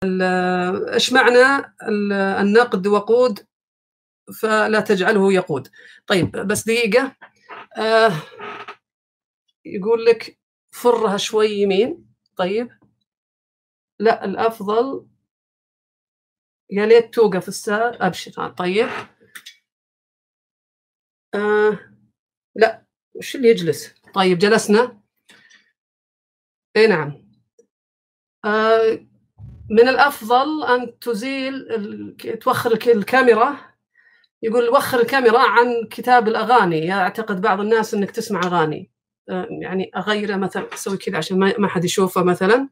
إيش معنى النقد وقود فلا تجعله يقود؟ طيب بس دقيقة. يقول لك فرها شوي يمين. طيب لا، الأفضل يا ليت توقف الساعة. أبشر. طيب لا، وش اللي يجلس؟ طيب جلسنا. اي نعم. من الأفضل أن توخر الكاميرا. يقول وخر الكاميرا عن كتاب الأغاني. يعتقد بعض الناس أنك تسمع أغاني. يعني أغيره مثلا، أسوي كذا عشان ما حد يشوفه مثلا.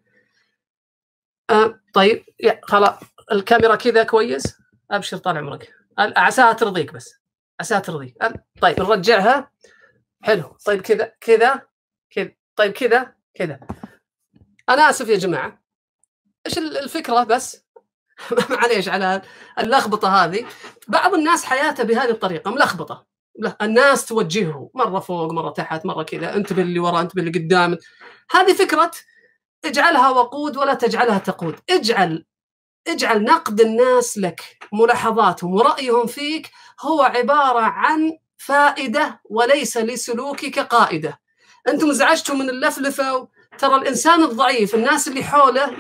طيب خلاص الكاميرا كذا كويس. أبشر طال عمرك، عساها ترضيك، بس عساها ترضيك. طيب نرجعها. حلو. طيب كذا كذا كذا. طيب كذا كذا. أنا آسف يا جماعة، إيش الفكرة بس؟ معليش على اللخبطة هذه. بعض الناس حياته بهذه الطريقة ملخبطة. الناس توجهه مرة فوق مرة تحت مرة كذا، أنت باللي وراء أنت باللي قدام. هذه فكرة. اجعلها وقود ولا تجعلها تقود. اجعل نقد الناس لك، ملاحظاتهم ورأيهم فيك هو عبارة عن فائدة وليس لسلوكك قائدة. أنتم ازعجتوا من اللفلفة. ترى الإنسان الضعيف الناس اللي حوله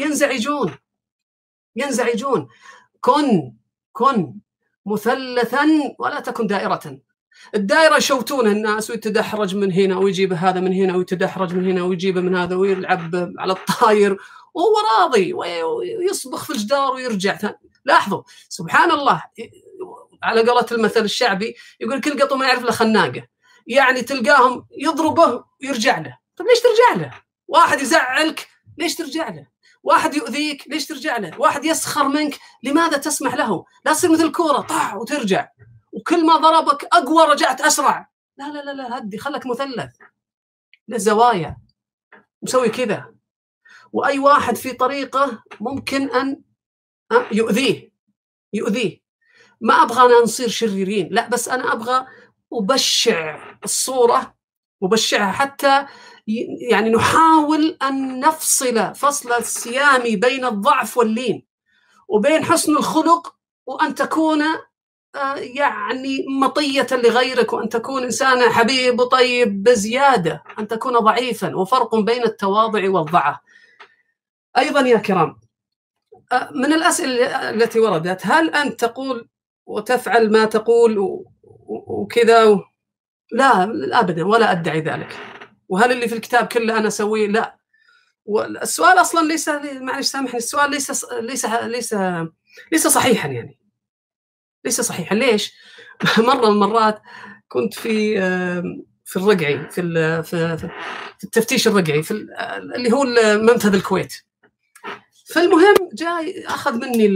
ينزعجون. كن مثلثا ولا تكن دائرة. الدائرة يشوتون الناس ويتدحرج من هنا ويجيب هذا من هنا ويتدحرج من هنا ويجيب من هذا ويلعب على الطاير وهو راضي ويصبخ في الجدار ويرجع ثاني. لاحظوا سبحان الله، على قولة المثل الشعبي يقول كل قطو ما يعرف له خناقة. يعني تلقاهم يضربه ويرجع له. طب ليش ترجع له؟ واحد يزعلك ليش ترجع له؟ واحد يؤذيك ليش ترجع له؟ واحد يسخر منك لماذا تسمح له؟ لا تصير مثل الكورة طاح وترجع، وكل ما ضربك أقوى رجعت أسرع. لا لا لا لا، هدي خلك مثلث للزوايا مسوي كذا. وأي واحد في طريقة ممكن أن يؤذيه. ما أبغى أنا نصير شريرين، لا، بس أنا أبغى أبشع الصورة وبشعها حتى يعني نحاول أن نفصل فصل السيامي بين الضعف واللين وبين حسن الخلق، وأن تكون يعني مطية لغيرك، وأن تكون إنسان حبيب وطيب بزيادة، أن تكون ضعيفا، وفرق بين التواضع والضعف. أيضا يا كرام، من الأسئلة التي وردت، هل أنت تقول وتفعل ما تقول وكذا؟ لا أبدا، ولا أدعي ذلك. وهل اللي في الكتاب كله أنا أسويه؟ لا. والسؤال أصلا ليس، معلش سامحني، السؤال ليس صحيحا، يعني ليس صحيحا. ليش؟ مرة من المرات كنت في الرقعي، في التفتيش الرقعي، اللي هو منفذ الكويت. فالمهم جاي أخذ مني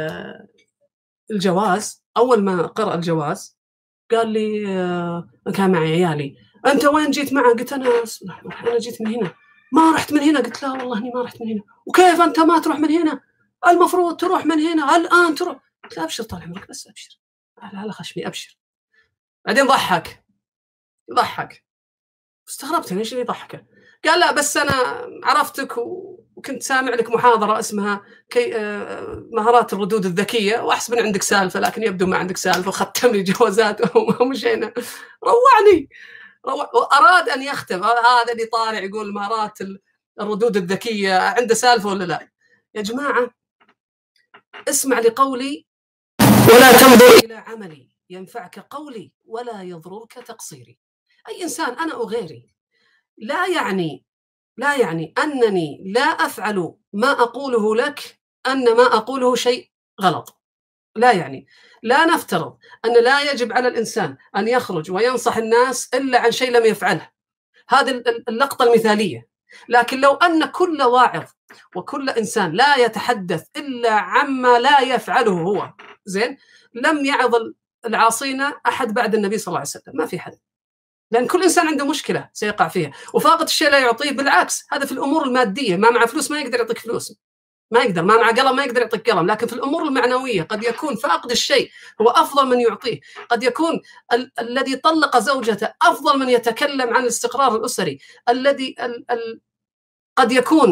الجواز. أول ما قرأ الجواز قال لي، كان معي عيالي، أنت وين جيت معه؟ قلت أنا جيت من هنا. ما رحت من هنا. قلت لا والله إني ما رحت من هنا. وكيف أنت ما تروح من هنا؟ المفروض تروح من هنا الآن تروح. قلت لا أبشر طال عمرك، بس أبشر على خشمي، أبشر. بعدين ضحك. استغربت ليش اللي يضحكه. قال لا بس أنا عرفتك وكنت سامع لك محاضرة اسمها مهارات الردود الذكية، وأحسب أن عندك سالفة، لكن يبدو ما عندك سالفة، وختم لي جوازات ومشينا. روعني. أراد أن يختم. هذا اللي طالع يقول مهارات الردود الذكية عنده سالفة ولا لا؟ يا جماعة اسمع لقولي ولا تنظر إلى عملي. ينفعك قولي ولا يضرك تقصيري. أي إنسان أنا أو غيري لا يعني أنني لا أفعل ما أقوله لك أن ما أقوله شيء غلط. لا يعني، لا نفترض أن لا يجب على الإنسان أن يخرج وينصح الناس إلا عن شيء لم يفعله. هذه اللقطة المثالية. لكن لو أن كل واعظ وكل إنسان لا يتحدث إلا عما لا يفعله هو، زين، لم يعظ العاصين أحد بعد النبي صلى الله عليه وسلم. ما في حد، لأن كل إنسان عنده مشكلة سيقع فيها، وفاقد الشيء لا يعطيه. بالعكس، هذا في الأمور المادية. ما مع فلوس ما يقدر يعطيك فلوس، ما يقدر. ما مع قلم ما يقدر يعطيك قلم. لكن في الأمور المعنوية قد يكون فاقد الشيء هو أفضل من يعطيه. قد يكون الذي طلق زوجته أفضل من يتكلم عن الاستقرار الأسري. الذي قد يكون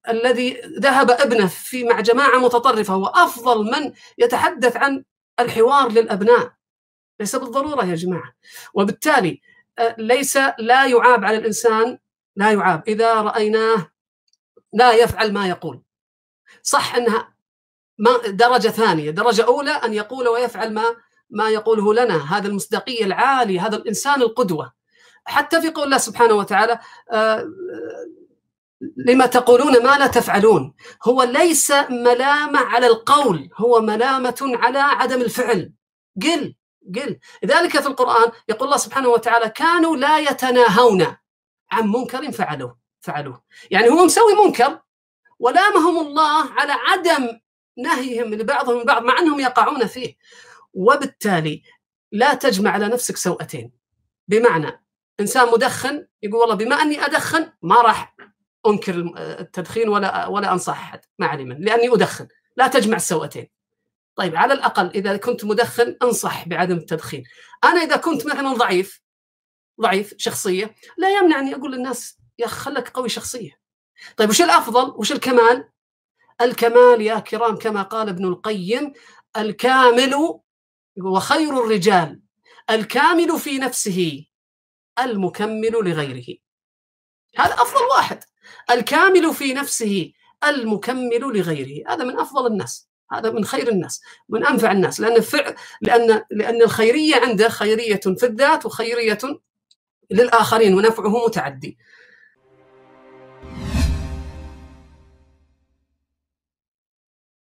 الذي ذهب ابنه مع جماعة متطرفة هو أفضل من يتحدث عن الحوار للأبناء. ليس بالضرورة يا جماعة. وبالتالي لا يعاب على الإنسان، لا يعاب إذا رأيناه لا يفعل ما يقول. صح أنها درجة ثانية، درجة أولى أن يقول ويفعل ما يقوله لنا، هذا المصداقية العالية، هذا الإنسان القدوة. حتى في قول الله سبحانه وتعالى لما تقولون ما لا تفعلون، هو ليس ملامة على القول، هو ملامة على عدم الفعل. قل. لذلك في القرآن يقول الله سبحانه وتعالى كانوا لا يتناهون عن منكر فعلوه. يعني هو مسوي منكر ولامهم الله على عدم نهيهم لبعضهم البعض مع أنهم يقعون فيه. وبالتالي لا تجمع على نفسك سوءتين. بمعنى إنسان مدخن يقول والله بما أني أدخن ما راح أنكر التدخين ولا أنصح أحد مع علما لأني أدخن. لا تجمع السوءتين. طيب على الأقل إذا كنت مدخن أنصح بعدم التدخين. أنا إذا كنت مثلا ضعيف شخصية لا يمنعني أقول للناس يا خلك قوي شخصية. طيب وش الأفضل؟ وش الكمال؟ الكمال يا كرام كما قال ابن القيم الكامل وخير الرجال الكامل في نفسه المكمل لغيره. هذا أفضل واحد، الكامل في نفسه المكمل لغيره. هذا من أفضل الناس، هذا من خير الناس، من أنفع الناس، لأن الخيرية عنده خيرية في الذات وخيرية للآخرين ونفعه متعدي.